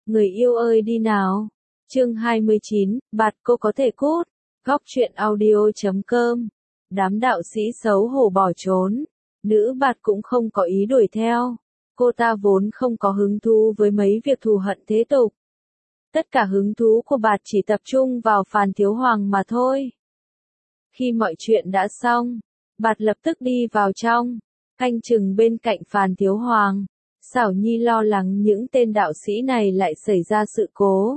Người yêu ơi đi nào. Chương 29, bạt cô có thể cút. Góc truyện audio.com. Đám đạo sĩ xấu hổ bỏ trốn. Nữ bạt cũng không có ý đuổi theo. Cô ta vốn không có hứng thú với mấy việc thù hận thế tục. Tất cả hứng thú của bạt chỉ tập trung vào Phàn Thiếu Hoàng mà thôi. Khi mọi chuyện đã xong, bạt lập tức đi vào trong, canh chừng bên cạnh Phàn Thiếu Hoàng. Xảo Nhi lo lắng những tên đạo sĩ này lại xảy ra sự cố.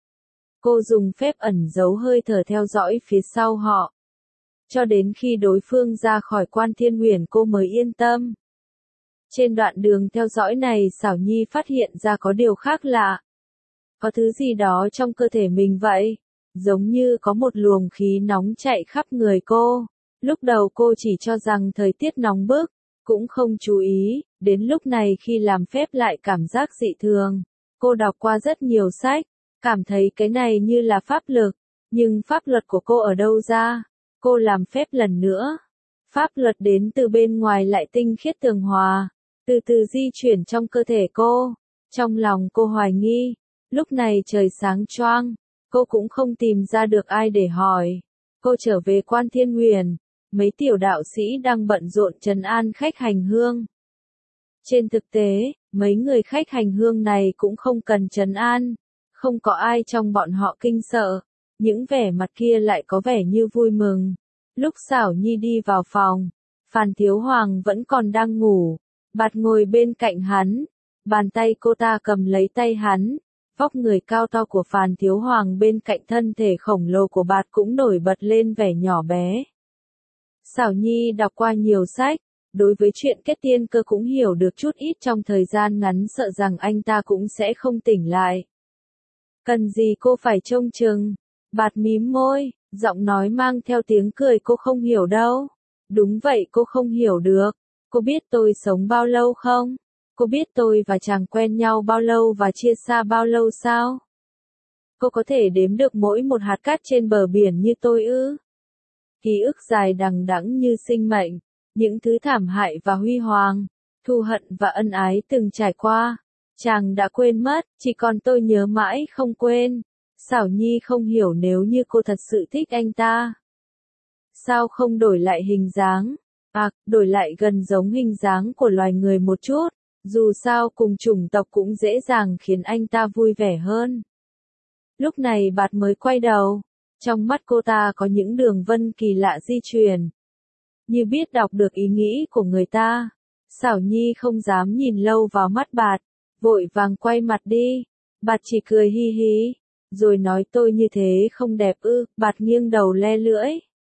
Cô dùng phép ẩn giấu hơi thở theo dõi phía sau họ. Cho đến khi đối phương ra khỏi Quan Thiên Huyền cô mới yên tâm. Trên đoạn đường theo dõi này Xảo Nhi phát hiện ra có điều khác lạ. Có thứ gì đó trong cơ thể mình vậy, giống như có một luồng khí nóng chạy khắp người cô. Lúc đầu cô chỉ cho rằng thời tiết nóng bức, cũng không chú ý, đến lúc này khi làm phép lại cảm giác dị thường. Cô đọc qua rất nhiều sách, cảm thấy cái này như là pháp lực, nhưng pháp luật của cô ở đâu ra? Cô làm phép lần nữa. Pháp luật đến từ bên ngoài lại tinh khiết tường hòa, từ từ di chuyển trong cơ thể cô. Trong lòng cô hoài nghi, lúc này trời sáng choang, cô cũng không tìm ra được ai để hỏi. Cô trở về Quan Thiên Huyền, mấy tiểu đạo sĩ đang bận rộn trấn an khách hành hương. Trên thực tế, mấy người khách hành hương này cũng không cần trấn an, không có ai trong bọn họ kinh sợ, những vẻ mặt kia lại có vẻ như vui mừng. Lúc Xảo Nhi đi vào phòng, Phàn Thiếu Hoàng vẫn còn đang ngủ, bạt ngồi bên cạnh hắn, bàn tay cô ta cầm lấy tay hắn, vóc người cao to của Phàn Thiếu Hoàng bên cạnh thân thể khổng lồ của bạt cũng nổi bật lên vẻ nhỏ bé. Xảo Nhi đọc qua nhiều sách, đối với chuyện kết tiên cơ cũng hiểu được chút ít, trong thời gian ngắn sợ rằng anh ta cũng sẽ không tỉnh lại. Cần gì cô phải trông chừng? Bạt mím môi, giọng nói mang theo tiếng cười, cô không hiểu đâu. Đúng vậy, cô không hiểu được. Cô biết tôi sống bao lâu không? Cô biết tôi và chàng quen nhau bao lâu và chia xa bao lâu sao? Cô có thể đếm được mỗi một hạt cát trên bờ biển như tôi ư? Ký ức dài đằng đẵng như sinh mệnh, những thứ thảm hại và huy hoàng, thù hận và ân ái từng trải qua, chàng đã quên mất, chỉ còn tôi nhớ mãi không quên. Xảo Nhi không hiểu, nếu như cô thật sự thích anh ta, sao không đổi lại hình dáng, đổi lại gần giống hình dáng của loài người một chút, dù sao cùng chủng tộc cũng dễ dàng khiến anh ta vui vẻ hơn. Lúc này bạt mới quay đầu, trong mắt cô ta có những đường vân kỳ lạ di chuyển, như biết đọc được ý nghĩ của người ta. Xảo Nhi không dám nhìn lâu vào mắt bạt, vội vàng quay mặt đi. Bạt chỉ cười hi hí, rồi nói tôi như thế không đẹp ư? Bạt nghiêng đầu le lưỡi,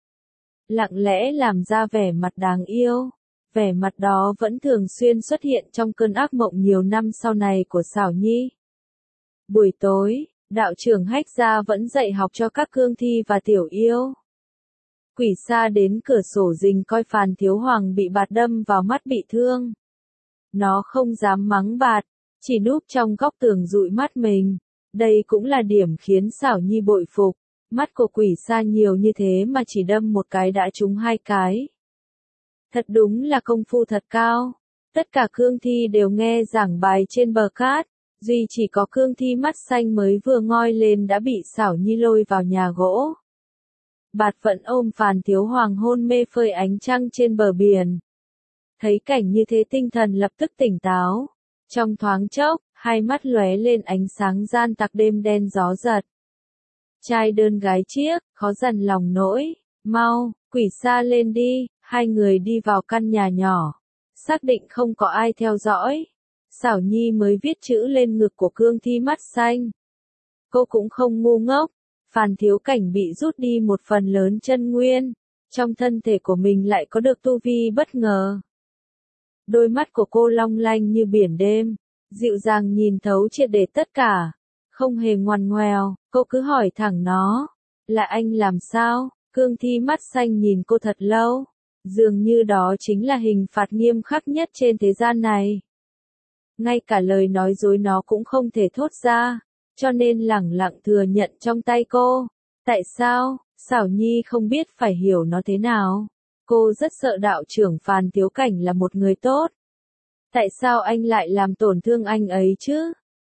lặng lẽ làm ra vẻ mặt đáng yêu. Vẻ mặt đó vẫn thường xuyên xuất hiện trong cơn ác mộng nhiều năm sau này của Xảo Nhi. Buổi tối, đạo trưởng Hách Gia vẫn dạy học cho các cương thi và tiểu yêu. Quỷ Sa đến cửa sổ rình coi Phàn Thiếu Hoàng bị bạt đâm vào mắt bị thương. Nó không dám mắng bạt, chỉ núp trong góc tường dụi mắt mình. Đây cũng là điểm khiến Xảo Nhi bội phục. Mắt của Quỷ Sa nhiều như thế mà chỉ đâm một cái đã trúng hai cái. Thật đúng là công phu thật cao. Tất cả cương thi đều nghe giảng bài trên bờ cát, duy chỉ có cương thi mắt xanh mới vừa ngoi lên đã bị Xảo Nhi lôi vào nhà gỗ. Bạt vẫn ôm Phàn Thiếu Hoàng hôn mê phơi ánh trăng trên bờ biển. Thấy cảnh như thế tinh thần lập tức tỉnh táo. Trong thoáng chốc, hai mắt lóe lên ánh sáng gian tặc đêm đen gió giật. Trai đơn gái chiếc, khó dằn lòng nỗi. Mau, Quỷ Sa lên đi. Hai người đi vào căn nhà nhỏ, xác định không có ai theo dõi. Xảo Nhi mới viết chữ lên ngực của cương thi mắt xanh. Cô cũng không ngu ngốc. Phàn Thiếu Cảnh bị rút đi một phần lớn chân nguyên, trong thân thể của mình lại có được tu vi bất ngờ. Đôi mắt của cô long lanh như biển đêm, dịu dàng nhìn thấu triệt để tất cả, không hề ngoằn ngoèo. Cô cứ hỏi thẳng nó, là anh làm sao? Cương thi mắt xanh nhìn cô thật lâu, dường như đó chính là hình phạt nghiêm khắc nhất trên thế gian này. Ngay cả lời nói dối nó cũng không thể thốt ra, cho nên lẳng lặng thừa nhận trong tay cô. Tại sao? Xảo Nhi không biết phải hiểu nó thế nào. Cô rất sợ đạo trưởng Phàn Thiếu Cảnh là một người tốt. Tại sao anh lại làm tổn thương anh ấy chứ?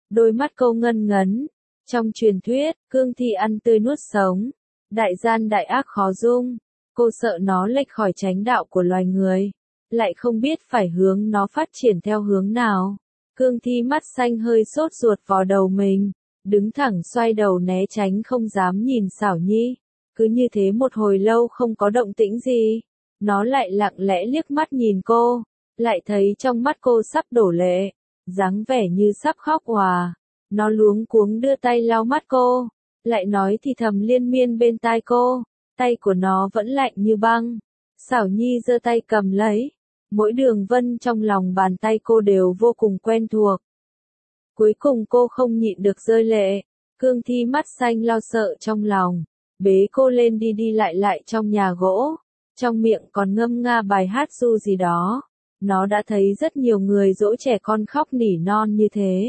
Đôi mắt cô ngân ngấn. Trong truyền thuyết, cương thi ăn tươi nuốt sống. Đại gian đại ác khó dung. Cô sợ nó lệch khỏi chánh đạo của loài người. Lại không biết phải hướng nó phát triển theo hướng nào. Cương thi mắt xanh hơi sốt ruột vào đầu mình. Đứng thẳng xoay đầu né tránh không dám nhìn Xảo Nhi. Cứ như thế một hồi lâu không có động tĩnh gì. Nó lại lặng lẽ liếc mắt nhìn cô. Lại thấy trong mắt cô sắp đổ lệ. Dáng vẻ như sắp khóc òa. Nó luống cuống đưa tay lau mắt cô. Lại nói thì thầm liên miên bên tai cô. Tay của nó vẫn lạnh như băng. Xảo Nhi giơ tay cầm lấy. Mỗi đường vân trong lòng bàn tay cô đều vô cùng quen thuộc. Cuối cùng cô không nhịn được rơi lệ. Cương thi mắt xanh lo sợ trong lòng. Bế cô lên đi đi lại trong nhà gỗ. Trong miệng còn ngâm nga bài hát ru gì đó. Nó đã thấy rất nhiều người dỗ trẻ con khóc nỉ non như thế.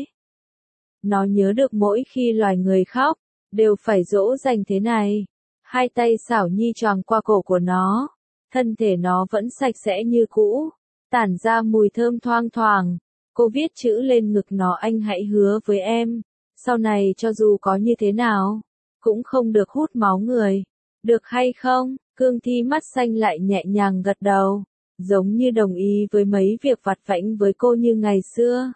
Nó nhớ được mỗi khi loài người khóc, đều phải dỗ dành thế này. Hai tay Xảo Nhi choàng qua cổ của nó. Thân thể nó vẫn sạch sẽ như cũ. Tản ra mùi thơm thoang thoảng. Cô viết chữ lên ngực nó, anh hãy hứa với em. Sau này cho dù có như thế nào, cũng không được hút máu người. Được hay không? Cương thi mắt xanh lại nhẹ nhàng gật đầu. Giống như đồng ý với mấy việc vặt vãnh với cô như ngày xưa.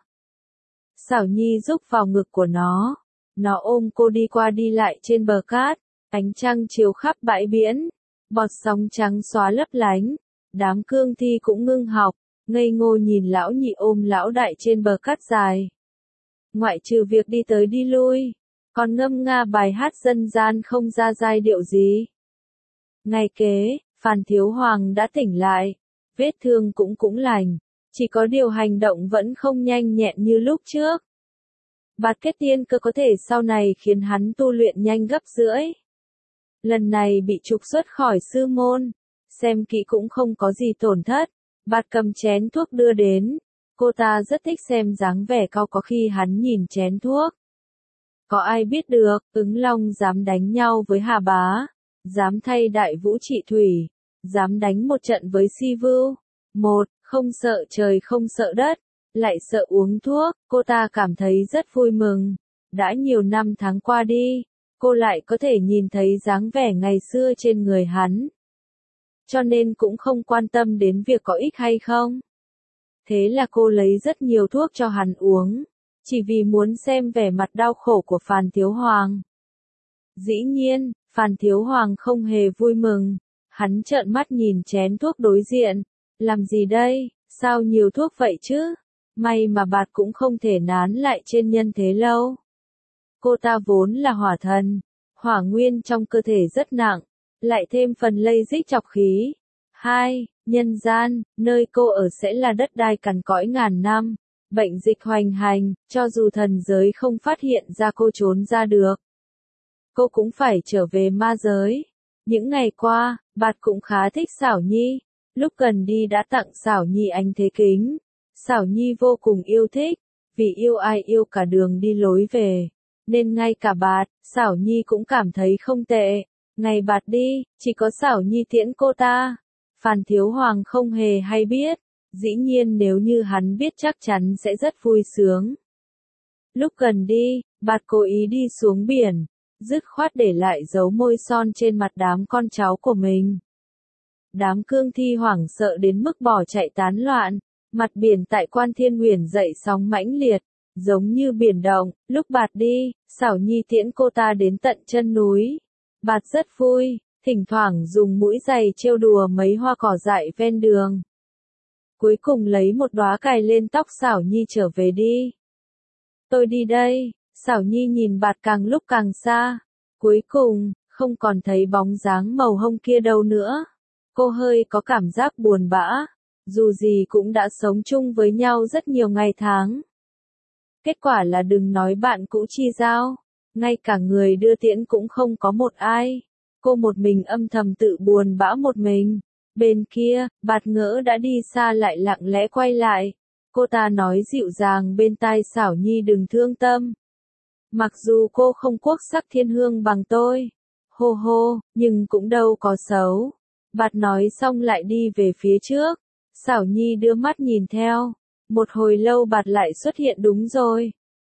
Xảo Nhi rúc vào ngực của nó. Nó ôm cô đi qua đi lại trên bờ cát. Ánh trăng chiếu khắp bãi biển. Bọt sóng trắng xóa lấp lánh. Đám cương thi cũng ngưng học. Ngây ngô nhìn lão nhị ôm lão đại trên bờ cát dài. Ngoại trừ việc đi tới đi lui, còn ngâm nga bài hát dân gian không ra giai điệu gì. Ngày kế, Phan Thiếu Hoàng đã tỉnh lại. Vết thương cũng lành. Chỉ có điều hành động vẫn không nhanh nhẹn như lúc trước. Bạt kết tiên cơ có thể sau này khiến hắn tu luyện nhanh gấp rưỡi. Lần này bị trục xuất khỏi sư môn. Xem kỹ cũng không có gì tổn thất. Bạt cầm chén thuốc đưa đến. Cô ta rất thích xem dáng vẻ cau có khi hắn nhìn chén thuốc. Có ai biết được, Ứng Long dám đánh nhau với Hà Bá. Dám thay Đại Vũ trị thủy. Dám đánh một trận với Si Vưu. Một, không sợ trời không sợ đất. Lại sợ uống thuốc, cô ta cảm thấy rất vui mừng. Đã nhiều năm tháng qua đi, cô lại có thể nhìn thấy dáng vẻ ngày xưa trên người hắn. Cho nên cũng không quan tâm đến việc có ích hay không. Thế là cô lấy rất nhiều thuốc cho hắn uống, chỉ vì muốn xem vẻ mặt đau khổ của Phan Thiếu Hoàng. Dĩ nhiên, Phan Thiếu Hoàng không hề vui mừng. Hắn trợn mắt nhìn chén thuốc đối diện. Làm gì đây, sao nhiều thuốc vậy chứ? May mà Bạt cũng không thể nán lại trên nhân thế lâu. Cô ta vốn là hỏa thần. Hỏa nguyên trong cơ thể rất nặng. Lại thêm phần lây dích chọc khí. 2. Nhân gian, nơi cô ở sẽ là đất đai cằn cõi ngàn năm. Bệnh dịch hoành hành, cho dù thần giới không phát hiện ra cô trốn ra được. Cô cũng phải trở về ma giới. Những ngày qua, Bạt cũng khá thích Xảo Nhi. Lúc gần đi đã tặng Xảo Nhi ánh thế kính. Xảo Nhi vô cùng yêu thích. Vì yêu ai yêu cả đường đi lối về. Nên ngay cả Bạt, Xảo Nhi cũng cảm thấy không tệ. Ngày Bạt đi, chỉ có Xảo Nhi tiễn cô ta. Phan Thiếu Hoàng không hề hay biết. Dĩ nhiên nếu như hắn biết chắc chắn sẽ rất vui sướng. Lúc gần đi, Bạt cố ý đi xuống biển. Dứt khoát để lại dấu môi son trên mặt đám con cháu của mình. Đám cương thi hoảng sợ đến mức bỏ chạy tán loạn. Mặt biển tại Quan Thiên Huyền dậy sóng mãnh liệt. Giống như biển động. Lúc Bạt đi, Xảo Nhi tiễn cô ta đến tận chân núi. Bạt rất vui. Thỉnh thoảng dùng mũi giày trêu đùa mấy hoa cỏ dại ven đường. Cuối cùng lấy một đóa cài lên tóc Xảo Nhi trở về đi. Tôi đi đây. Xảo Nhi nhìn Bạt càng lúc càng xa. Cuối cùng, không còn thấy bóng dáng màu hông kia đâu nữa. Cô hơi có cảm giác buồn bã. Dù gì cũng đã sống chung với nhau rất nhiều ngày tháng. Kết quả là đừng nói bạn cũ chi giao. Ngay cả người đưa tiễn cũng không có một ai. Cô một mình âm thầm tự buồn bã một mình. Bên kia, Bạt Ngỡ đã đi xa lại lặng lẽ quay lại. Cô ta nói dịu dàng bên tai Xảo Nhi đừng thương tâm. Mặc dù cô không quốc sắc thiên hương bằng tôi. Hô hô, nhưng cũng đâu có xấu. Bạt nói xong lại đi về phía trước. Xảo Nhi đưa mắt nhìn theo. Một hồi lâu Bạt lại xuất hiện đúng rồi.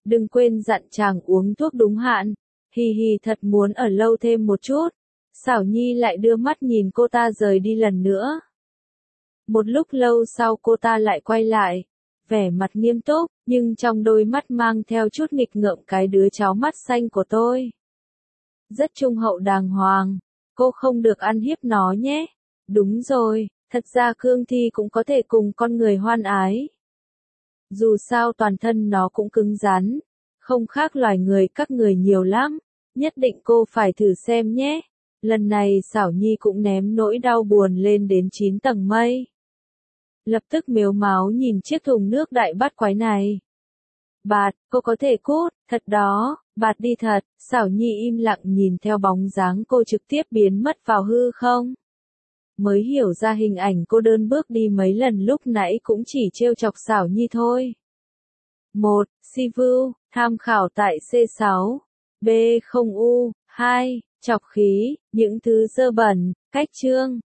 Đừng quên dặn chàng uống thuốc đúng hạn. Hì hì thật muốn ở lâu thêm một chút. Xảo Nhi lại đưa mắt nhìn cô ta rời đi lần nữa. Một lúc lâu sau cô ta lại quay lại. Vẻ mặt nghiêm túc, nhưng trong đôi mắt mang theo chút nghịch ngợm cái đứa cháu mắt xanh của tôi. Rất trung hậu đàng hoàng. Cô không được ăn hiếp nó nhé. Đúng rồi, thật ra cương thi cũng có thể cùng con người hoan ái. Dù sao toàn thân nó cũng cứng rắn. Không khác loài người các người nhiều lắm. Nhất định cô phải thử xem nhé. Lần này Xảo Nhi cũng ném nỗi đau buồn lên đến 9 tầng mây. Lập tức mếu máo nhìn chiếc thùng nước đại bát quái này. Bạt, cô có thể cút, thật đó, bạt đi thật. Xảo Nhi im lặng nhìn theo bóng dáng cô trực tiếp biến mất vào hư không. Mới hiểu ra hình ảnh cô đơn bước đi mấy lần lúc nãy cũng chỉ trêu chọc Xảo Nhi thôi. 1. Sivu, tham khảo tại C6. B0U. 2. Chọc khí, những thứ dơ bẩn, cách chương.